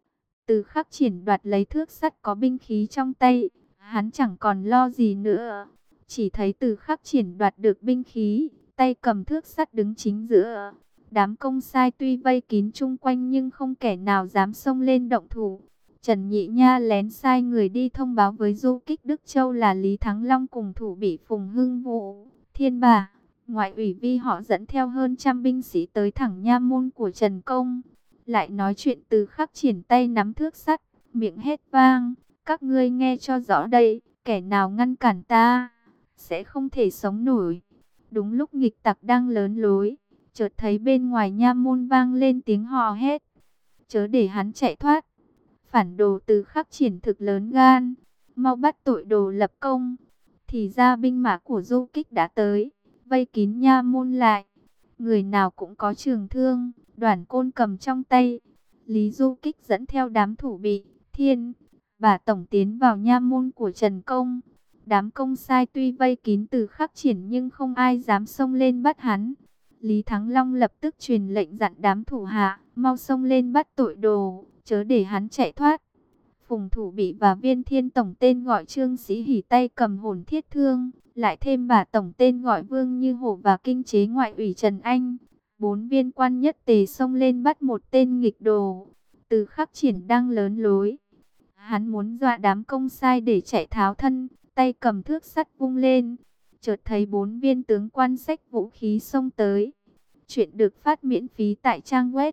Từ Khắc Triển đoạt lấy thước sắt có binh khí trong tay, hắn chẳng còn lo gì nữa. Chỉ thấy Từ Khắc Triển đoạt được binh khí, tay cầm thước sắt đứng chính giữa. Đám công sai tuy vây kín chung quanh nhưng không kẻ nào dám xông lên động thủ. Trần Nhị Nha lén sai người đi thông báo với du kích Đức Châu là Lý Thắng Long cùng thủ bị Phùng Hưng Vũ, Thiên Bà, ngoại ủy Vi họ dẫn theo hơn 100 binh sĩ tới thẳng nha môn của Trần Công. Lại nói chuyện Từ Khắc Triển tay nắm thước sắt, miệng hét vang: các ngươi nghe cho rõ đây, kẻ nào ngăn cản ta, sẽ không thể sống nổi. Đúng lúc nghịch tặc đang lớn lối, chợt thấy bên ngoài nha môn vang lên tiếng hò hét: chớ để hắn chạy thoát. Phản đồ Từ Khắc Triển thực lớn gan, mau bắt tội đồ lập công. Thì ra binh mã của du kích đã tới, vây kín nha môn lại. Người nào cũng có trường thương, đoản côn cầm trong tay. Lý Du Kích dẫn theo đám thủ bị, Thiên Bà tổng tiến vào nha môn của Trần Công. Đám công sai tuy vây kín Từ Khắc Triển nhưng không ai dám xông lên bắt hắn. Lý Thắng Long lập tức truyền lệnh dặn đám thủ hạ, mau xông lên bắt tội đồ, chớ để hắn chạy thoát. Phùng Thủ Bị và Viên Thiên Tổng tên gọi Trương Sĩ Hỉ tay cầm hồn thiết thương, lại thêm Bà Tổng tên gọi Vương Như Hổ và kinh chế ngoại ủy Trần Anh. 4 viên quan nhất tề xông lên bắt một tên nghịch đồ. Từ Khắc Triển đang lớn lối, hắn muốn dọa đám công sai để chạy tháo thân, tay cầm thước sắt vung lên. Chợt thấy 4 viên tướng quan xách vũ khí xông tới. Chuyện được phát miễn phí tại trang web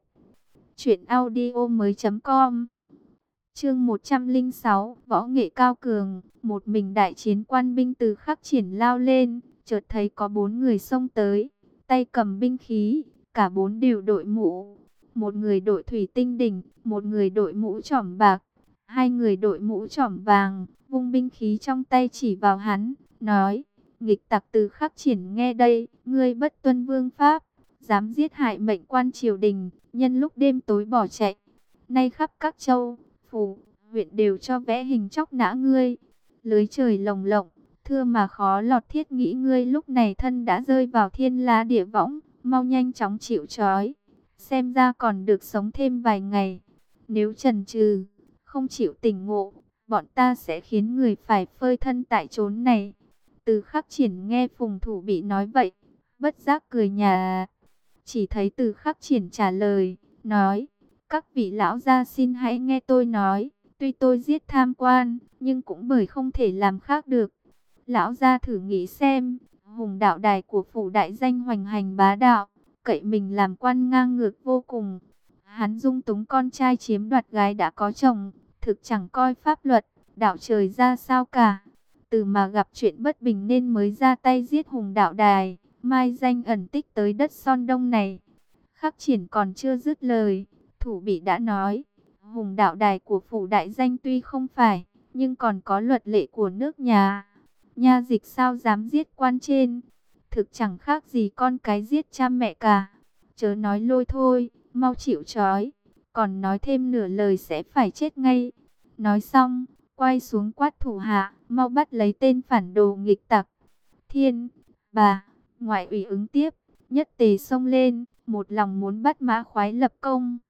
truyệnaudiomoi.com. Chương 106, võ nghệ cao cường, một mình đại chiến quan binh. Từ Khắc Triển lao lên, chợt thấy có 4 người xông tới, tay cầm binh khí, cả 4 đều đội mũ. Một người đội thủy tinh đỉnh, một người đội mũ trỏm bạc, 2 người đội mũ trỏm vàng, vung binh khí trong tay chỉ vào hắn, nói: nghịch tặc Từ Khắc Triển, nghe đây, ngươi bất tuân vương pháp, dám giết hại mệnh quan triều đình, nhân lúc đêm tối bỏ chạy. Nay khắp các châu, phủ, huyện đều cho vẽ hình chóc nã ngươi. Lưới trời lồng lộng, thưa mà khó lọt, thiết nghĩ ngươi lúc này thân đã rơi vào thiên la địa võng, mau nhanh chóng chịu trói. Xem ra còn được sống thêm vài ngày. Nếu chần chừ, không chịu tỉnh ngộ, bọn ta sẽ khiến người phải phơi thân tại chốn này. Từ Khắc Triển nghe Phùng Thủ Bị nói vậy, bất giác cười nhạt. Chỉ thấy Từ Khắc Triển trả lời, nói: các vị lão gia xin hãy nghe tôi nói. Tuy tôi giết tham quan, nhưng cũng bởi không thể làm khác được. Lão gia thử nghĩ xem, Hùng Đạo Đài của phủ đại danh hoành hành bá đạo, cậy mình làm quan ngang ngược vô cùng. Hắn dung túng con trai chiếm đoạt gái đã có chồng, thực chẳng coi pháp luật, đạo trời ra sao cả. Từ mà gặp chuyện bất bình nên mới ra tay giết Hùng Đạo Đài, mai danh ẩn tích tới đất Son Đông này. Khắc Triển còn chưa dứt lời, Thủ Bị đã nói: Hùng Đạo Đài của phủ đại danh tuy không phải, nhưng còn có luật lệ của nước nhà. Nha dịch sao dám giết quan trên, thực chẳng khác gì con cái giết cha mẹ cả. Chớ nói lôi thôi, mau chịu trói, còn nói thêm nửa lời sẽ phải chết ngay. Nói xong, quay xuống quát thủ hạ, mau bắt lấy tên phản đồ nghịch tặc. Thiên Bà, ngoại ủy ứng tiếp, nhất tề xông lên, một lòng muốn bắt Mã Khoái lập công.